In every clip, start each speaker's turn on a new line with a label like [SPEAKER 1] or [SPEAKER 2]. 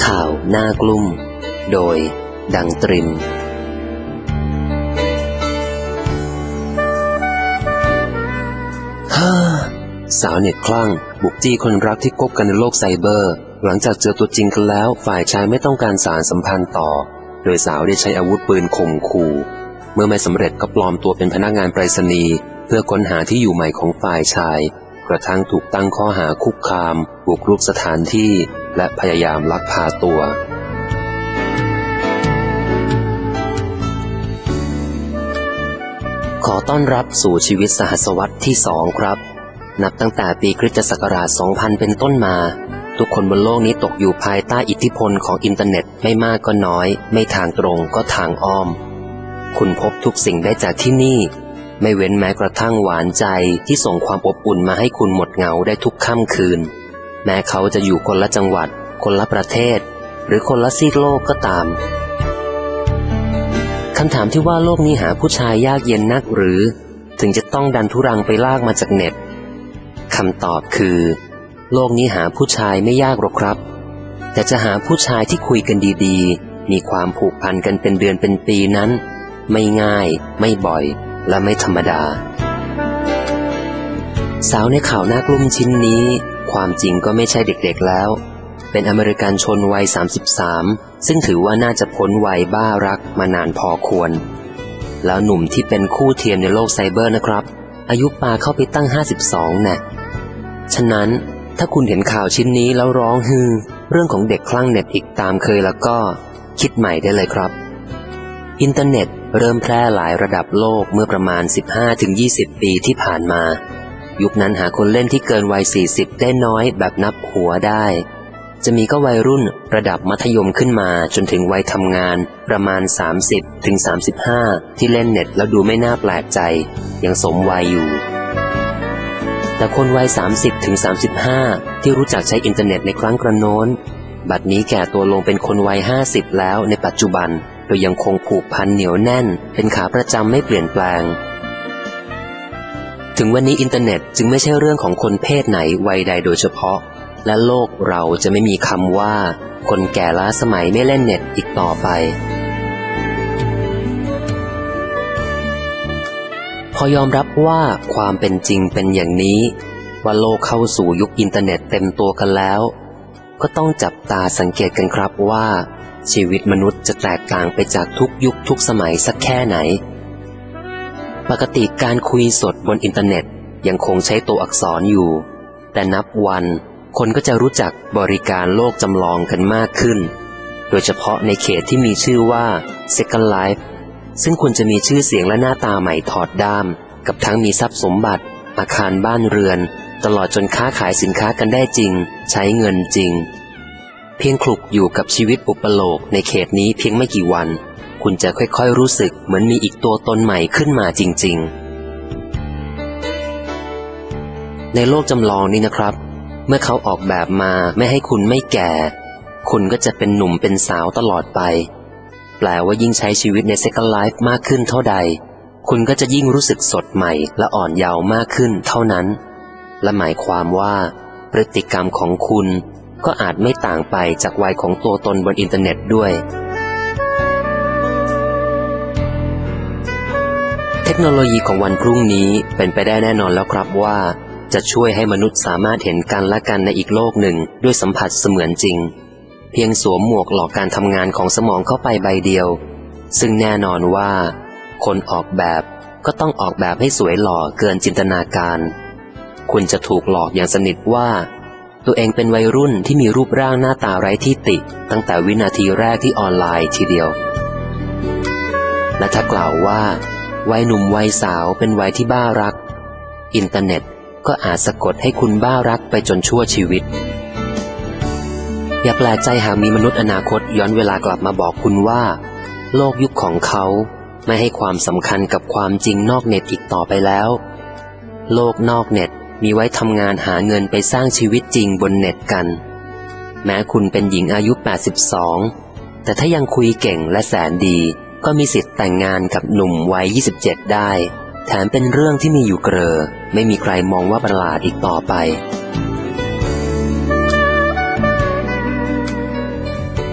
[SPEAKER 1] ข่าวหน้ากลุ่มโดยดังตรินสาวเน็ตคลั่งบุกจี้คนรักที่คบกันในโลกไซเบอร์หลังจากเจอตัวจริงกันแล้วฝ่ายชายไม่ต้องการสานสัมพันธ์ต่อโดยสาวได้ใช้อาวุธปืนข่มขู่เมื่อไม่สำเร็จก็ปลอมตัวเป็นพนักงานไปรษณีย์เพื่อค้นหาที่อยู่ใหม่ของฝ่ายชายกระทั่งถูกตั้งข้อหาคุกคามบุกรุกสถานที่และพยายามลักพาตัวขอต้อนรับสู่ชีวิตสหัสวรรษที่2ครับนับตั้งแต่ปีคริสตศักราช 2000 เป็นต้นมาทุกคนบนโลกนี้ตกอยู่ภายใต้อิทธิพลของอินเทอร์เน็ตไม่มากก็น้อยไม่ทางตรงก็ทางอ้อมคุณพบทุกสิ่งได้จากที่นี่ไม่เว้นแม้กระทั่งหวานใจที่ส่งความอบอุ่นมาให้คุณหมดเหงาได้ทุกค่ำคืนแม้เขาจะอยู่คนละจังหวัดคนละประเทศหรือคนละซีกโลกก็ตามคำถามที่ว่าโลกนี้หาผู้ชายยากเย็นนักหรือถึงจะต้องดันทุรังไปลากมาจากเน็ตคำตอบคือโลกนี้หาผู้ชายไม่ยากหรอกครับแต่จะหาผู้ชายที่คุยกันดีๆมีความผูกพันกันเป็นเดือนเป็นปีนั้นไม่ง่ายไม่บ่อยและไม่ธรรมดาสาวในข่าวหน้ากลุ่มชิ้นนี้ความจริงก็ไม่ใช่เด็กๆแล้วเป็นอเมริกันชนวัย33ซึ่งถือว่าน่าจะพ้นวัยบ้ารักมานานพอควรแล้วหนุ่มที่เป็นคู่เทียมในโลกไซเบอร์นะครับอายุปาเข้าไปตั้ง52น่ะฉะนั้นถ้าคุณเห็นข่าวชิ้นนี้แล้วร้องฮือเรื่องของเด็กคลั่งเน็ตอีกตามเคยแล้วก็คิดใหม่ได้เลยครับอินเทอร์เน็ตเริ่มแพร่หลายระดับโลกเมื่อประมาณ 15-20 ปีที่ผ่านมายุคนั้นหาคนเล่นที่เกินวัย40ได้น้อยแบบนับหัวได้จะมีก็วัยรุ่นระดับมัธยมขึ้นมาจนถึงวัยทำงานประมาณ 30-35 ที่เล่นเน็ตแล้วดูไม่น่าแปลกใจยังสมวัยอยู่แต่คนวัย 30-35 ที่รู้จักใช้อินเทอร์เน็ตในครั้งกระโน้นบัดนี้แก่ตัวลงเป็นคนวัย 50 แล้วในปัจจุบันโดยยังคงผูกพันเหนียวแน่นเป็นขาประจำไม่เปลี่ยนแปลงถึงวันนี้อินเทอร์เน็ตจึงไม่ใช่เรื่องของคนเพศไหนวัยใดโดยเฉพาะและโลกเราจะไม่มีคำว่าคนแก่ล้าสมัยไม่เล่นเน็ตอีกต่อไปพอยอมรับว่าความเป็นจริงเป็นอย่างนี้ว่าโลกเข้าสู่ยุคอินเทอร์เน็ตเต็มตัวกันแล้วก็ต้องจับตาสังเกตกันครับว่าชีวิตมนุษย์จะแตกต่างไปจากทุกยุคทุกสมัยสักแค่ไหนปกติการคุยสดบนอินเทอร์เน็ตยังคงใช้ตัวอักษรอยู่แต่นับวันคนก็จะรู้จักบริการโลกจำลองกันมากขึ้นโดยเฉพาะในเขตที่มีชื่อว่า Second Life ซึ่งคุณจะมีชื่อเสียงและหน้าตาใหม่ถอดด้ามกับทั้งมีทรัพย์สมบัติอาคารบ้านเรือนตลอดจนค้าขายสินค้ากันได้จริงใช้เงินจริงเพียงคลุกอยู่กับชีวิตอุปโลกในเขตนี้เพียงไม่กี่วันคุณจะค่อยๆรู้สึกเหมือนมีอีกตัวตนใหม่ขึ้นมาจริงๆในโลกจำลองนี้นะครับเมื่อเขาออกแบบมาไม่ให้คุณไม่แก่คุณก็จะเป็นหนุ่มเป็นสาวตลอดไปแปลว่ายิ่งใช้ชีวิตใน Second Life มากขึ้นเท่าใดคุณก็จะยิ่งรู้สึกสดใหม่และอ่อนเยาว์มากขึ้นเท่านั้นและหมายความว่าพฤติกรรมของคุณก็อาจไม่ต่างไปจากวัยของตัวตนบนอินเทอร์เน็ตด้วยเทคโนโลยีของวันพรุ่งนี้เป็นไปได้แน่นอนแล้วครับว่าจะช่วยให้มนุษย์สามารถเห็นกันและกันในอีกโลกหนึ่งด้วยสัมผัสเสมือนจริงเพียงสวมหมวกหลอกการทำงานของสมองเข้าไปใบเดียวซึ่งแน่นอนว่าคนออกแบบก็ต้องออกแบบให้สวยหล่อเกินจินตนาการคุณจะถูกหลอกอย่างสนิทว่าตัวเองเป็นวัยรุ่นที่มีรูปร่างหน้าตาไร้ที่ติตั้งแต่วินาทีแรกที่ออนไลน์ทีเดียวและถ้ากล่าวว่าวัยหนุ่มวัยสาวเป็นวัยที่บ้ารักอินเทอร์เน็ตก็อาจสะกดให้คุณบ้ารักไปจนชั่วชีวิตอย่าแปลกใจหากมีมนุษย์อนาคตย้อนเวลากลับมาบอกคุณว่าโลกยุคของเขาไม่ให้ความสำคัญกับความจริงนอกเน็ตอีกต่อไปแล้วโลกนอกเน็ตมีไว้ทำงานหาเงินไปสร้างชีวิตจริงบนเน็ตกันแม้คุณเป็นหญิงอายุ82แต่ถ้ายังคุยเก่งและแสนดีก็มีสิทธิ์แต่งงานกับหนุ่มวัย27ได้แถมเป็นเรื่องที่มีอยู่เกลอไม่มีใครมองว่าประหลาดอีกต่อไป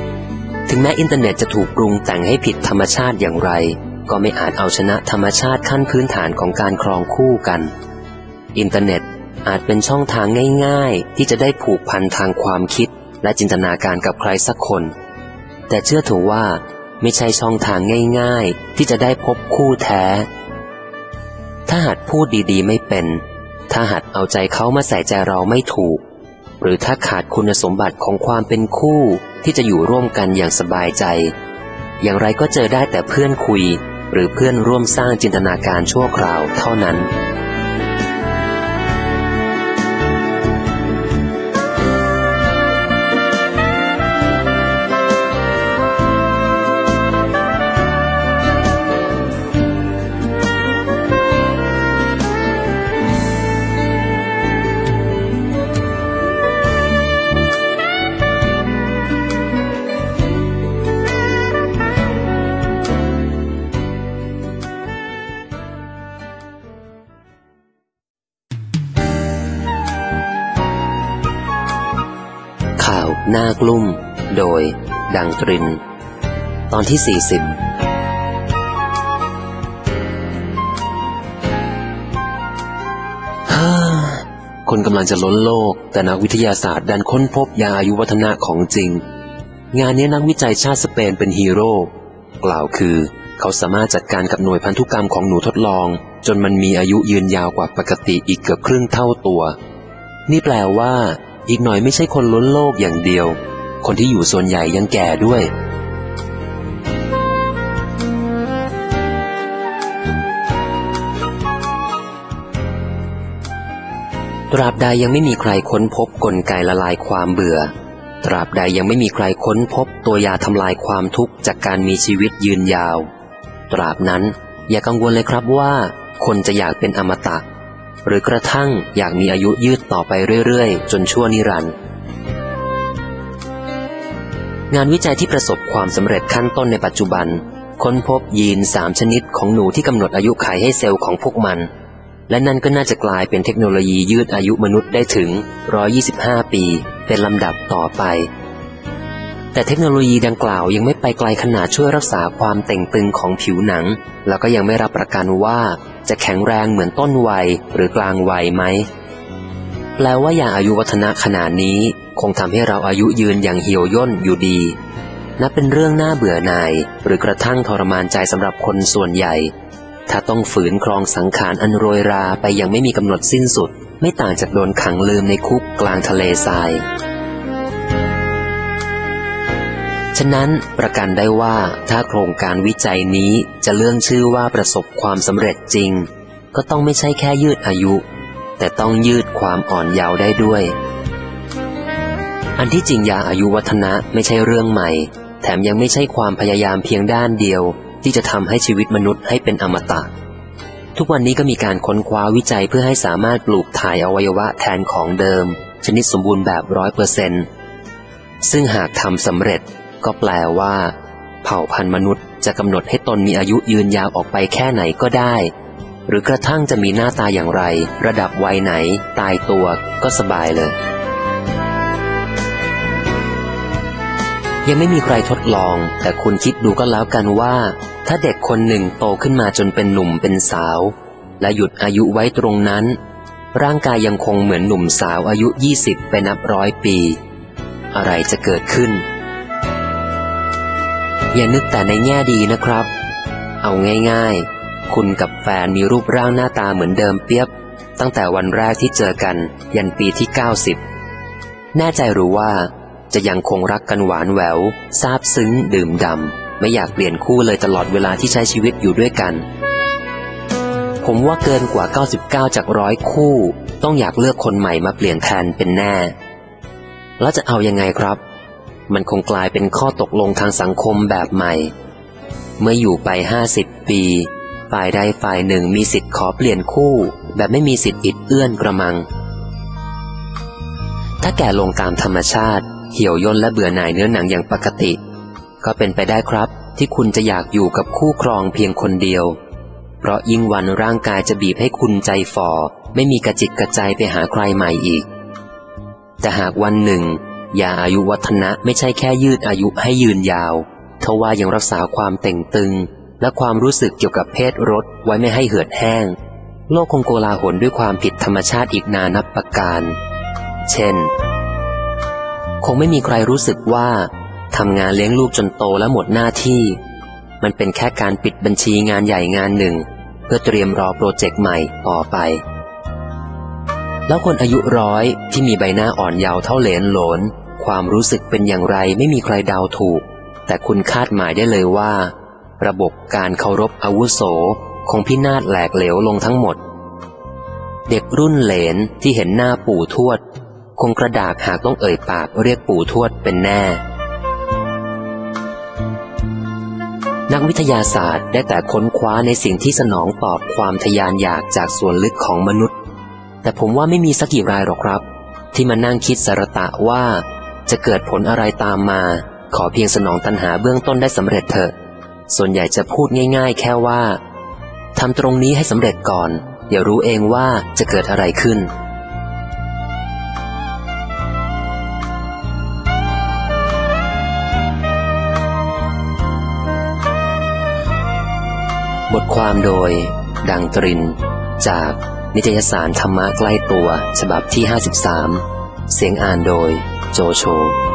[SPEAKER 1] ถึงแม้อินเทอร์เน็ตจะถูกปรุงแต่งให้ผิดธรรมชาติอย่างไรก็ไม่อาจเอาชนะธรรมชาติขั้นพื้นฐานของการครองคู่กันอินเทอร์เน็ตอาจเป็นช่องทางง่ายๆที่จะได้ผูกพันทางความคิดและจินตนาการกับใครสักคนแต่เชื่อเถอะว่าไม่ใช่ช่องทางง่ายๆที่จะได้พบคู่แท้ถ้าหัดพูดดีๆไม่เป็นถ้าหัดเอาใจเขามาใส่ใจเราไม่ถูกหรือถ้าขาดคุณสมบัติของความเป็นคู่ที่จะอยู่ร่วมกันอย่างสบายใจอย่างไรก็เจอได้แต่เพื่อนคุยหรือเพื่อนร่วมสร้างจินตนาการชั่วคราวเท่านั้นข่าวหน้ากลุ่มโดยดังตรินตอนที่40คนกำลังจะล้นโลกแต่นักวิทยาศาสตร์ดันค้นพบยาอายุวัฒนะของจริงงานนี้นักวิจัยชาติสเปนเป็นฮีโร่กล่าวคือเขาสามารถจัดการกับหน่วยพันธุกรรมของหนูทดลองจนมันมีอายุยืนยาวกว่าปกติอีกเกือบครึ่งเท่าตัวนี่แปลว่าอีกหน่อยไม่ใช่คนล้นโลกอย่างเดียวคนที่อยู่ส่วนใหญ่ยังแก่ด้วยตราบใดยังไม่มีใครค้นพบกลไกละลายความเบื่อตราบใดยังไม่มีใครค้นพบตัวยาทำลายความทุกข์จากการมีชีวิตยืนยาวตราบนั้นอย่ากังวลเลยครับว่าคนจะอยากเป็นอมตะหรือกระทั่งอยากมีอายุยืดต่อไปเรื่อยๆจนชั่วนิรันดร์งานวิจัยที่ประสบความสำเร็จขั้นต้นในปัจจุบันค้นพบยีน3ชนิดของหนูที่กำหนดอายุขัยให้เซลล์ของพวกมันและนั่นก็น่าจะกลายเป็นเทคโนโลยียืดอายุมนุษย์ได้ถึง125ปีเป็นลำดับต่อไปแต่เทคโนโลยีดังกล่าวยังไม่ไปไกลขนาดช่วยรักษาความเต่งตึงของผิวหนังแล้วก็ยังไม่รับประกันว่าจะแข็งแรงเหมือนต้นวัยหรือกลางวัยไหมแปลว่ายาอายุวัฒนะขนาดนี้คงทำให้เราอายุยืนอย่างเหี่ยวย่นอยู่ดีนับเป็นเรื่องน่าเบื่อหน่ายหรือกระทั่งทรมานใจสำหรับคนส่วนใหญ่ถ้าต้องฝืนครองสังขารอันโรยราไปยังไม่มีกำหนดสิ้นสุดไม่ต่างจากโดนขังลืมในคุกกลางทะเลทรายฉะนั้นประกันได้ว่าถ้าโครงการวิจัยนี้จะเลื่อนชื่อว่าประสบความสำเร็จจริงก็ต้องไม่ใช่แค่ยืดอายุแต่ต้องยืดความอ่อนเยาว์ได้ด้วยอันที่จริงยาอายุวัฒนะไม่ใช่เรื่องใหม่แถมยังไม่ใช่ความพยายามเพียงด้านเดียวที่จะทำให้ชีวิตมนุษย์ให้เป็นอมตะทุกวันนี้ก็มีการค้นคว้าวิจัยเพื่อให้สามารถปลูกถ่ายอวัยวะแทนของเดิมชนิดสมบูรณ์แบบ 100% ซึ่งหากทำสำเร็จก็แปลว่าเผ่าพันธุ์มนุษย์จะกำหนดให้ตนมีอายุยืนยาวออกไปแค่ไหนก็ได้หรือกระทั่งจะมีหน้าตาอย่างไรระดับวัยไหนตายตัวก็สบายเลยยังไม่มีใครทดลองแต่คุณคิดดูก็แล้วกันว่าถ้าเด็กคนหนึ่งโตขึ้นมาจนเป็นหนุ่มเป็นสาวและหยุดอายุไว้ตรงนั้นร่างกายยังคงเหมือนหนุ่มสาวอายุ20ไปนับ100 ปีอะไรจะเกิดขึ้นอย่านึกแต่ในแง่ดีนะครับเอาง่ายๆคุณกับแฟนมีรูปร่างหน้าตาเหมือนเดิมเปียบตั้งแต่วันแรกที่เจอกันยันปีที่90แน่ใจหรือว่าจะยังคงรักกันหวานแหววซาบซึ้งดื่มด่ำไม่อยากเปลี่ยนคู่เลยตลอดเวลาที่ใช้ชีวิตอยู่ด้วยกันผมว่าเกินกว่า99จาก100คู่ต้องอยากเลือกคนใหม่มาเปลี่ยนแทนเป็นแน่แล้วจะเอายังไงครับมันคงกลายเป็นข้อตกลงทางสังคมแบบใหม่เมื่ออยู่ไป50 ปีฝ่ายใดฝ่ายหนึ่งมีสิทธิ์ขอเปลี่ยนคู่แบบไม่มีสิทธิ์อิดเอื้อนกระมังถ้าแก่ลงตามธรรมชาติเหี่ยวย่นและเบื่อหน่ายเนื้อหนังอย่างปกติก็เป็นไปได้ครับที่คุณจะอยากอยู่กับคู่ครองเพียงคนเดียวเพราะยิ่งวันร่างกายจะบีบให้คุณใจฝ่อไม่มีกระจิตกระใจไปหาใครใหม่อีกแต่หากวันหนึ่งยาอายุวัฒนะไม่ใช่แค่ยืดอายุให้ยืนยาวทว่ายังรักษาความเต่งตึงและความรู้สึกเกี่ยวกับเพศรสไว้ไม่ให้เหือดแห้งโลกคงโกลาหลด้วยความผิดธรรมชาติอีกนานับประการเช่นคงไม่มีใครรู้สึกว่าทำงานเลี้ยงลูกจนโตและหมดหน้าที่มันเป็นแค่การปิดบัญชีงานใหญ่งานหนึ่งเพื่อเตรียมรอโปรเจกต์ใหม่ต่อไปแล้วคนอายุ100ที่มีใบหน้าอ่อนเยาว์เท่าเหลนโหลนความรู้สึกเป็นอย่างไรไม่มีใครเดาถูกแต่คุณคาดหมายได้เลยว่าระบบการเคารพอาวุโสคงพินาศแหลกเหลวลงทั้งหมดเด็กรุ่นเหลนที่เห็นหน้าปู่ทวดคงกระดากหากต้องเอ่ยปากเรียกปู่ทวดเป็นแน่นักวิทยาศาสตร์ได้แต่ค้นคว้าในสิ่งที่สนองตอบความทะยานอยากจากส่วนลึกของมนุษย์แต่ผมว่าไม่มีสักกี่รายหรอกครับที่มานั่งคิดสารตะว่าจะเกิดผลอะไรตามมาขอเพียงสนองตัณหาเบื้องต้นได้สำเร็จเถอะส่วนใหญ่จะพูดง่ายๆแค่ว่าทำตรงนี้ให้สำเร็จก่อนเดี๋ยวรู้เองว่าจะเกิดอะไรขึ้นบทความโดยดังตรินจากนิตยสารธรรมะใกล้ตัวฉบับที่53เสียงอ่านโดยโจโฉ